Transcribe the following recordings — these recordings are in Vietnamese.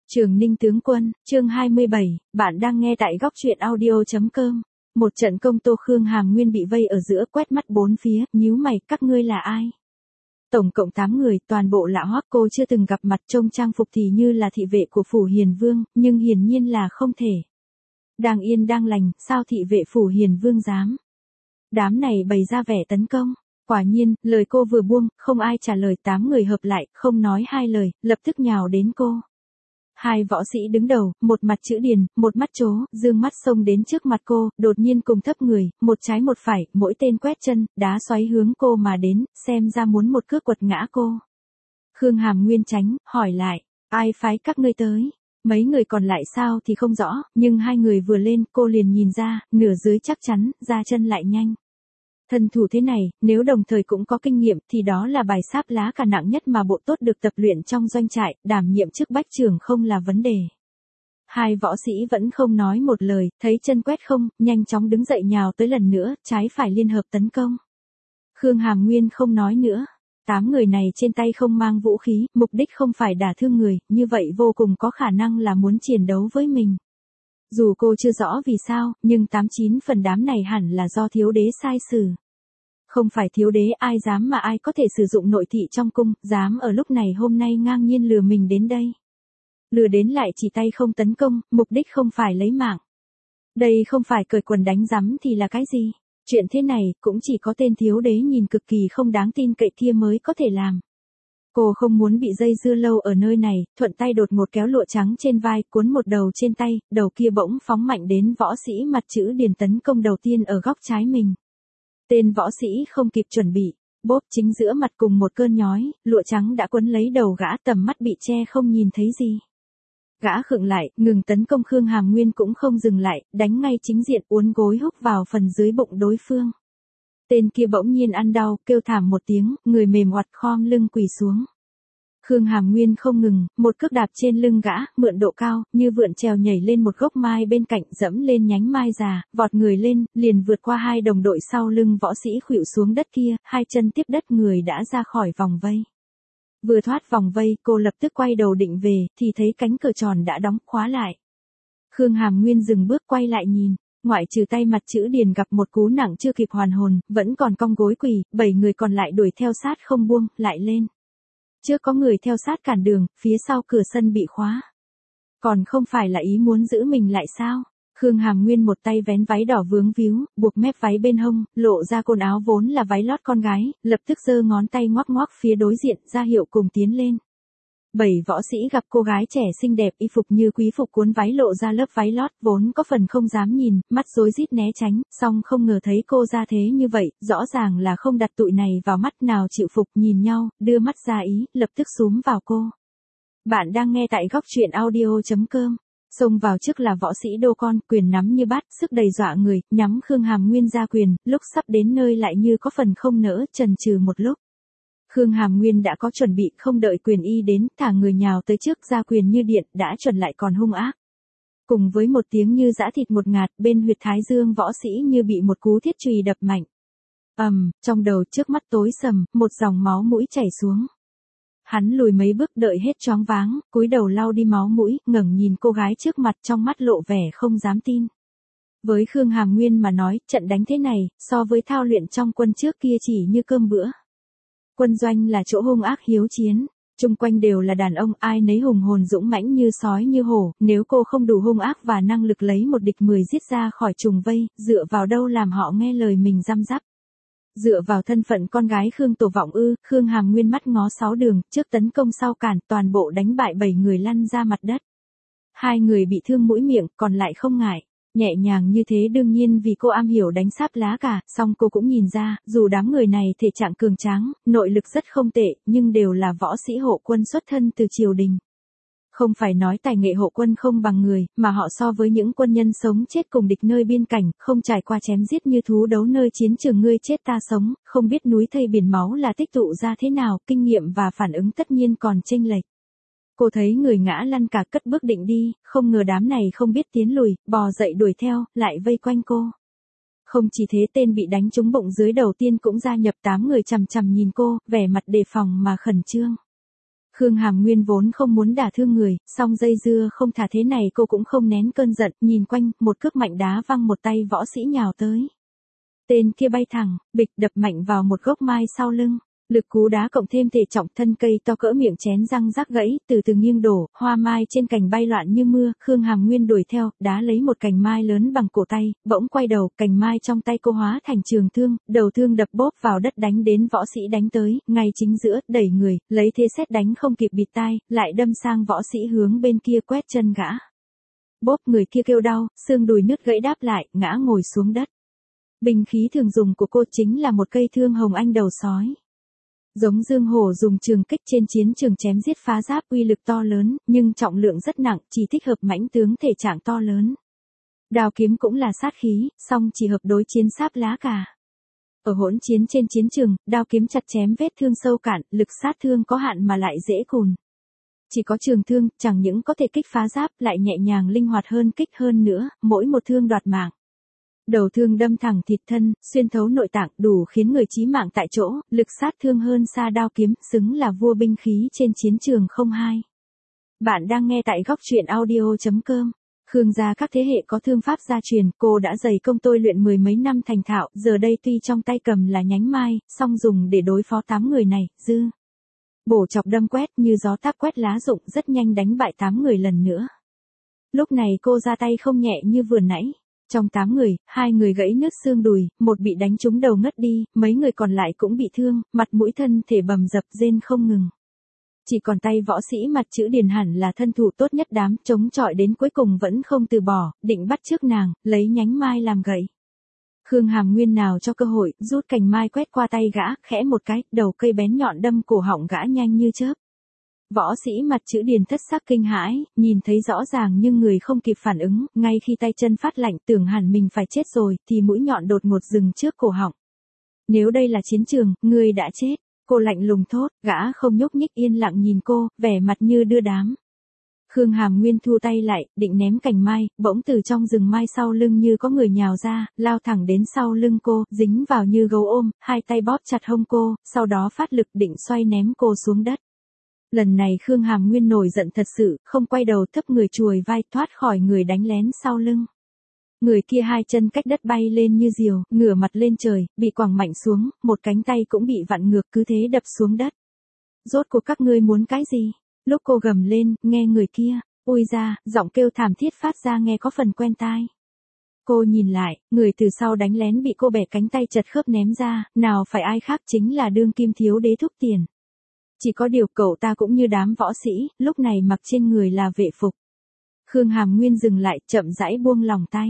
Trường Ninh tướng quân, chương 27, bạn đang nghe tại góc truyện audio.com. Một trận công Tô Khương Hàm Nguyên bị vây ở giữa, quét mắt bốn phía, nhíu mày, các ngươi là ai? Tổng cộng 8 người, toàn bộ lạ hoắc, cô chưa từng gặp mặt, trông trang phục thì như là thị vệ của phủ Hiền Vương, nhưng hiển nhiên là không thể. Đang yên đang lành, sao thị vệ phủ Hiền Vương dám? Đám này bày ra vẻ tấn công. Quả nhiên, lời cô vừa buông, không ai trả lời, 8 người hợp lại, không nói hai lời, lập tức nhào đến cô. Hai võ sĩ đứng đầu, một mặt chữ điền, một mắt trố, dương mắt xông đến trước mặt cô, đột nhiên cùng thấp người, một trái một phải, mỗi tên quét chân, đá xoáy hướng cô mà đến, xem ra muốn một cước quật ngã cô. Khương Hàm Nguyên tránh, hỏi lại, ai phái các ngươi tới? Mấy người còn lại sao thì không rõ, nhưng hai người vừa lên, cô liền nhìn ra, nửa dưới chắc chắn, ra chân lại nhanh. Thân thủ thế này, nếu đồng thời cũng có kinh nghiệm thì đó là bài sáp lá cà nặng nhất mà bộ tốt được tập luyện trong doanh trại, đảm nhiệm chức bách trưởng không là vấn đề. Hai võ sĩ vẫn không nói một lời, thấy chân quét không, nhanh chóng đứng dậy nhào tới lần nữa, trái phải liên hợp tấn công. Khương Hàm Nguyên không nói nữa. 8 người này trên tay không mang vũ khí, mục đích không phải đả thương người, như vậy vô cùng có khả năng là muốn chiến đấu với mình. Dù cô chưa rõ vì sao, nhưng 89 phần đám này hẳn là do thiếu đế sai xử. Không phải thiếu đế ai dám mà ai có thể sử dụng nội thị trong cung, dám ở lúc này hôm nay ngang nhiên lừa mình đến đây. Lừa đến lại chỉ tay không tấn công, mục đích không phải lấy mạng. Đây không phải cởi quần đánh rắm thì là cái gì? Chuyện thế này cũng chỉ có tên thiếu đế nhìn cực kỳ không đáng tin cậy kia mới có thể làm. Cô không muốn bị dây dưa lâu ở nơi này, thuận tay đột ngột kéo lụa trắng trên vai, cuốn một đầu trên tay, đầu kia bỗng phóng mạnh đến võ sĩ mặt chữ điền tấn công đầu tiên ở góc trái mình. Tên võ sĩ không kịp chuẩn bị, bốp chính giữa mặt cùng một cơn nhói, lụa trắng đã quấn lấy đầu gã, tầm mắt bị che không nhìn thấy gì. Gã khựng lại, ngừng tấn công, Khương Hàm Nguyên cũng không dừng lại, đánh ngay chính diện, uốn gối húc vào phần dưới bụng đối phương. Tên kia bỗng nhiên ăn đau, kêu thảm một tiếng, người mềm oặt khom lưng quỳ xuống. Khương Hàm Nguyên không ngừng, một cước đạp trên lưng gã, mượn độ cao, như vượn trèo nhảy lên một gốc mai bên cạnh, dẫm lên nhánh mai già, vọt người lên, liền vượt qua hai đồng đội sau lưng võ sĩ khuỵu xuống đất kia, hai chân tiếp đất, người đã ra khỏi vòng vây. Vừa thoát vòng vây, cô lập tức quay đầu định về, thì thấy cánh cửa tròn đã đóng, khóa lại. Khương Hàm Nguyên dừng bước quay lại nhìn. Ngoại trừ tay mặt chữ điền gặp một cú nặng chưa kịp hoàn hồn, vẫn còn cong gối quỳ, 7 người còn lại đuổi theo sát không buông, lại lên. Trước có người theo sát cản đường, phía sau cửa sân bị khóa. Còn không phải là ý muốn giữ mình lại sao? Khương Hàm Nguyên một tay vén váy đỏ vướng víu, buộc mép váy bên hông, lộ ra cồn áo vốn là váy lót con gái, lập tức giơ ngón tay ngoắc ngoắc phía đối diện, ra hiệu cùng tiến lên. 7 võ sĩ gặp cô gái trẻ xinh đẹp, y phục như quý phục, cuốn váy lộ ra lớp váy lót, vốn có phần không dám nhìn, mắt rối rít né tránh, song không ngờ thấy cô ra thế như vậy, rõ ràng là không đặt tụi này vào mắt, nào chịu phục, nhìn nhau, đưa mắt ra ý, lập tức xúm vào cô. Bạn đang nghe tại góc truyện audio.com. Xông vào trước là võ sĩ Đô Con, quyền nắm như bát, sức đầy dọa người, nhắm Khương Hàm Nguyên ra quyền, lúc sắp đến nơi lại như có phần không nỡ, chần chừ một lúc. Khương Hàm Nguyên đã có chuẩn bị, không đợi quyền y đến, thả người nhào tới trước, ra quyền như điện, đã chuẩn lại còn hung ác. Cùng với một tiếng như giã thịt một ngạt, bên huyệt thái dương võ sĩ như bị một cú thiết chùy đập mạnh. Trong đầu trước mắt tối sầm, một dòng máu mũi chảy xuống. Hắn lùi mấy bước, đợi hết choáng váng, cúi đầu lau đi máu mũi, ngẩng nhìn cô gái trước mặt, trong mắt lộ vẻ không dám tin. Với Khương Hàm Nguyên mà nói, trận đánh thế này, so với thao luyện trong quân trước kia chỉ như cơm bữa. Quân doanh là chỗ hung ác hiếu chiến, chung quanh đều là đàn ông, ai nấy hùng hồn dũng mãnh như sói như hổ, nếu cô không đủ hung ác và năng lực lấy một địch 10 giết ra khỏi trùng vây, dựa vào đâu làm họ nghe lời mình răm rắp. Dựa vào thân phận con gái Khương Tổ Vọng ư? Khương Hàm Nguyên mắt ngó 6 đường, trước tấn công sau cản, toàn bộ đánh bại 7 người lăn ra mặt đất. 2 người bị thương mũi miệng, còn lại không ngại. Nhẹ nhàng như thế đương nhiên vì cô am hiểu đánh sáp lá cả, song cô cũng nhìn ra, dù đám người này thể trạng cường tráng, nội lực rất không tệ, nhưng đều là võ sĩ hộ quân xuất thân từ triều đình. Không phải nói tài nghệ hộ quân không bằng người, mà họ so với những quân nhân sống chết cùng địch nơi biên cảnh, không trải qua chém giết như thú đấu nơi chiến trường ngươi chết ta sống, không biết núi thây biển máu là tích tụ ra thế nào, kinh nghiệm và phản ứng tất nhiên còn chênh lệch. Cô thấy người ngã lăn cả, cất bước định đi, không ngờ đám này không biết tiến lùi, bò dậy đuổi theo, lại vây quanh cô. Không chỉ thế, tên bị đánh trúng bụng dưới đầu tiên cũng gia nhập, 8 người chằm chằm nhìn cô, vẻ mặt đề phòng mà khẩn trương. Khương Hàm Nguyên vốn không muốn đả thương người, song dây dưa không thả thế này cô cũng không nén cơn giận, nhìn quanh, một cước mạnh đá văng một tay võ sĩ nhào tới. Tên kia bay thẳng, bịch đập mạnh vào một gốc mai sau lưng. Lực cú đá cộng thêm thể trọng thân cây to cỡ miệng chén răng rắc gãy, từ từ nghiêng đổ, hoa mai trên cành bay loạn như mưa, Khương Hàm Nguyên đuổi theo, đá lấy một cành mai lớn bằng cổ tay, bỗng quay đầu, cành mai trong tay cô hóa thành trường thương, đầu thương đập bốp vào đất đánh đến võ sĩ đánh tới, ngay chính giữa, đẩy người, lấy thế sét đánh không kịp bịt tai, lại đâm sang võ sĩ hướng bên kia quét chân gã. Bốp, người kia kêu đau, xương đùi nứt gãy đáp lại, ngã ngồi xuống đất. Binh khí thường dùng của cô chính là một cây thương hồng anh đầu sói. Giống Dương Hổ dùng trường kích trên chiến trường chém giết phá giáp, uy lực to lớn, nhưng trọng lượng rất nặng, chỉ thích hợp mãnh tướng thể trạng to lớn. Đao kiếm cũng là sát khí, song chỉ hợp đối chiến sáp lá cà. Ở hỗn chiến trên chiến trường, đao kiếm chặt chém vết thương sâu cạn, lực sát thương có hạn mà lại dễ cùn. Chỉ có trường thương, chẳng những có thể kích phá giáp, lại nhẹ nhàng linh hoạt hơn kích hơn nữa, mỗi một thương đoạt mạng. Đầu thương đâm thẳng thịt thân, xuyên thấu nội tạng, đủ khiến người chí mạng tại chỗ, lực sát thương hơn xa đao kiếm, xứng là vua binh khí trên chiến trường không hai. Bạn đang nghe tại góc truyện audio.com. Khương gia các thế hệ có thương pháp gia truyền, cô đã dày công tôi luyện mười mấy năm thành thạo, giờ đây tuy trong tay cầm là nhánh mai, song dùng để đối phó 8 người này, bổ chọc đâm quét như gió táp quét lá rụng, rất nhanh đánh bại 8 người lần nữa. Lúc này cô ra tay không nhẹ như vừa nãy. Trong 8 người, 2 người gãy nứt xương đùi, một bị đánh trúng đầu ngất đi, mấy người còn lại cũng bị thương, mặt mũi thân thể bầm dập rên không ngừng. Chỉ còn tay võ sĩ mặt chữ Điền hẳn là thân thủ tốt nhất đám, chống chọi đến cuối cùng vẫn không từ bỏ, định bắt trước nàng, lấy nhánh mai làm gậy. Khương Hàm Nguyên nào cho cơ hội, rút cành mai quét qua tay gã, khẽ một cái, đầu cây bén nhọn đâm cổ họng gã nhanh như chớp. Võ sĩ mặt chữ Điền thất sắc kinh hãi, nhìn thấy rõ ràng nhưng người không kịp phản ứng, ngay khi tay chân phát lạnh tưởng hẳn mình phải chết rồi, thì mũi nhọn đột ngột dừng trước cổ họng. Nếu đây là chiến trường, ngươi đã chết, cô lạnh lùng thốt, gã không nhúc nhích yên lặng nhìn cô, vẻ mặt như đưa đám. Khương Hàm Nguyên thu tay lại, định ném cành mai, bỗng từ trong rừng mai sau lưng như có người nhào ra, lao thẳng đến sau lưng cô, dính vào như gấu ôm, hai tay bóp chặt hông cô, sau đó phát lực định xoay ném cô xuống đất. Lần này Khương Hàm Nguyên nổi giận thật sự, không quay đầu thấp người chùi vai thoát khỏi người đánh lén sau lưng. Người kia hai chân cách đất bay lên như diều, ngửa mặt lên trời, bị quẳng mạnh xuống, một cánh tay cũng bị vặn ngược cứ thế đập xuống đất. Rốt cuộc các ngươi muốn cái gì? Lúc cô gầm lên, nghe người kia, ui ra, giọng kêu thảm thiết phát ra nghe có phần quen tai. Cô nhìn lại, người từ sau đánh lén bị cô bẻ cánh tay chật khớp ném ra, nào phải ai khác chính là đương kim thiếu đế Thúc Tiền. Chỉ có điều cậu ta cũng như đám võ sĩ, lúc này mặc trên người là vệ phục. Khương Hàm Nguyên dừng lại, chậm rãi buông lòng tay.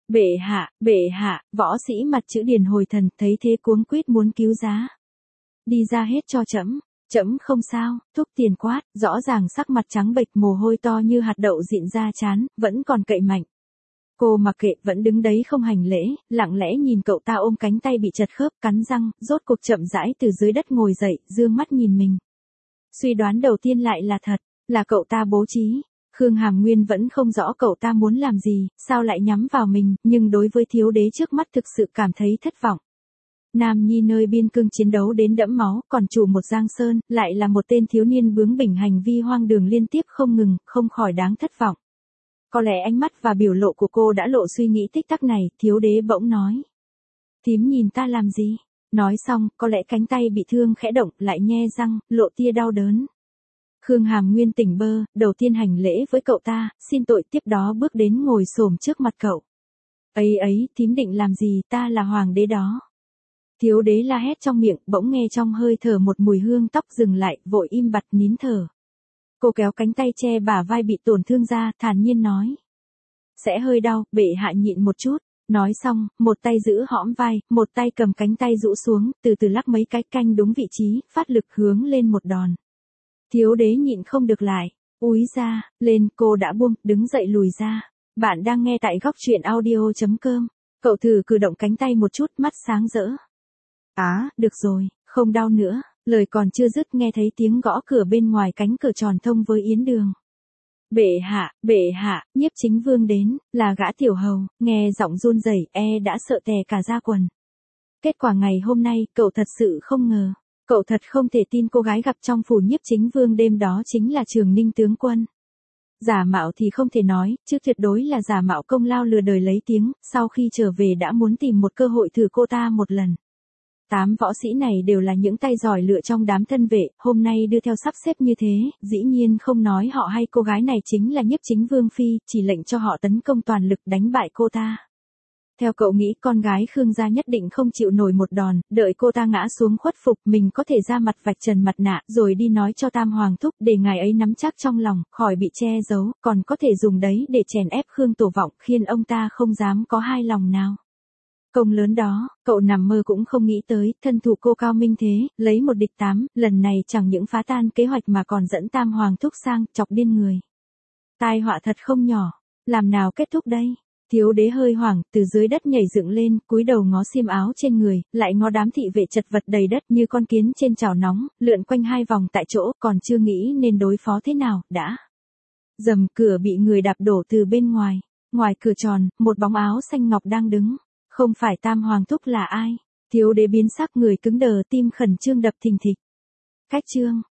Bệ hạ, võ sĩ mặt chữ Điền hồi thần, thấy thế cuống quýt muốn cứu giá. Đi ra hết cho trẫm. Trẫm không sao, Thúc Tiền quát, rõ ràng sắc mặt trắng bệch mồ hôi to như hạt đậu dịn ra trán, vẫn còn cậy mạnh. Cô mặc kệ, vẫn đứng đấy không hành lễ, lặng lẽ nhìn cậu ta ôm cánh tay bị chật khớp, cắn răng, rốt cuộc chậm rãi từ dưới đất ngồi dậy, dương mắt nhìn mình. Suy đoán đầu tiên lại là thật, là cậu ta bố trí. Khương Hàm Nguyên vẫn không rõ cậu ta muốn làm gì, sao lại nhắm vào mình, nhưng đối với thiếu đế trước mắt thực sự cảm thấy thất vọng. Nam nhi nơi biên cương chiến đấu đến đẫm máu, còn chủ một giang sơn, lại là một tên thiếu niên bướng bỉnh hành vi hoang đường liên tiếp không ngừng, không khỏi đáng thất vọng. Có lẽ ánh mắt và biểu lộ của cô đã lộ suy nghĩ tích tắc này, thiếu đế bỗng nói. Thím nhìn ta làm gì? Nói xong, có lẽ cánh tay bị thương khẽ động, lại nhe răng, lộ tia đau đớn. Khương Hàm Nguyên tỉnh bơ, đầu tiên hành lễ với cậu ta, xin tội, tiếp đó bước đến ngồi xổm trước mặt cậu. Ấy, thím định làm gì, ta là hoàng đế đó. Thiếu đế la hét trong miệng, bỗng nghe trong hơi thở một mùi hương tóc dừng lại, vội im bặt nín thở. Cô kéo cánh tay che bả vai bị tổn thương ra, thản nhiên nói. Sẽ hơi đau, bệ hạ nhịn một chút. Nói xong, một tay giữ hõm vai, một tay cầm cánh tay rũ xuống, từ từ lắc mấy cái canh đúng vị trí, phát lực hướng lên một đòn. Thiếu đế nhịn không được lại, úi ra, lên, cô đã buông, đứng dậy lùi ra. Bạn đang nghe tại góc truyện audio.com. Cậu thử cử động cánh tay một chút, mắt sáng rỡ. Được rồi, không đau nữa. Lời còn chưa dứt nghe thấy tiếng gõ cửa bên ngoài cánh cửa tròn thông với yến đường. Bệ hạ, Nhiếp Chính Vương đến, là gã tiểu hầu, nghe giọng run rẩy, đã sợ tè cả da quần. Kết quả ngày hôm nay, cậu thật sự không ngờ. Cậu thật không thể tin cô gái gặp trong phủ Nhiếp Chính Vương đêm đó chính là Trường Ninh tướng quân. Giả mạo thì không thể nói, chứ tuyệt đối là giả mạo công lao lừa đời lấy tiếng, sau khi trở về đã muốn tìm một cơ hội thử cô ta một lần. 8 võ sĩ này đều là những tay giỏi lựa trong đám thân vệ, hôm nay đưa theo sắp xếp như thế, dĩ nhiên không nói họ hay cô gái này chính là Nhiếp Chính Vương Phi, chỉ lệnh cho họ tấn công toàn lực đánh bại cô ta. Theo cậu nghĩ con gái Khương gia nhất định không chịu nổi một đòn, đợi cô ta ngã xuống khuất phục mình có thể ra mặt vạch trần mặt nạ rồi đi nói cho Tam Hoàng Thúc để ngài ấy nắm chắc trong lòng, khỏi bị che giấu, còn có thể dùng đấy để chèn ép Khương Tổ Vọng khiến ông ta không dám có hai lòng nào. Công lớn đó, cậu nằm mơ cũng không nghĩ tới, thân thủ cô cao minh thế, lấy 1 địch 8, lần này chẳng những phá tan kế hoạch mà còn dẫn Tam Hoàng Thúc sang, chọc điên người. Tai họa thật không nhỏ, làm nào kết thúc đây? Thiếu đế hơi hoảng, từ dưới đất nhảy dựng lên, cúi đầu ngó xiêm áo trên người, lại ngó đám thị vệ chật vật đầy đất như con kiến trên chảo nóng, lượn quanh 2 vòng tại chỗ, còn chưa nghĩ nên đối phó thế nào, đã. Dầm, cửa bị người đạp đổ từ bên ngoài. Ngoài cửa tròn, một bóng áo xanh ngọc đang đứng. Không phải Tam Hoàng Thúc là ai? Thiếu đế biến sắc, người cứng đờ, tim khẩn trương đập thình thịch. Khách trương,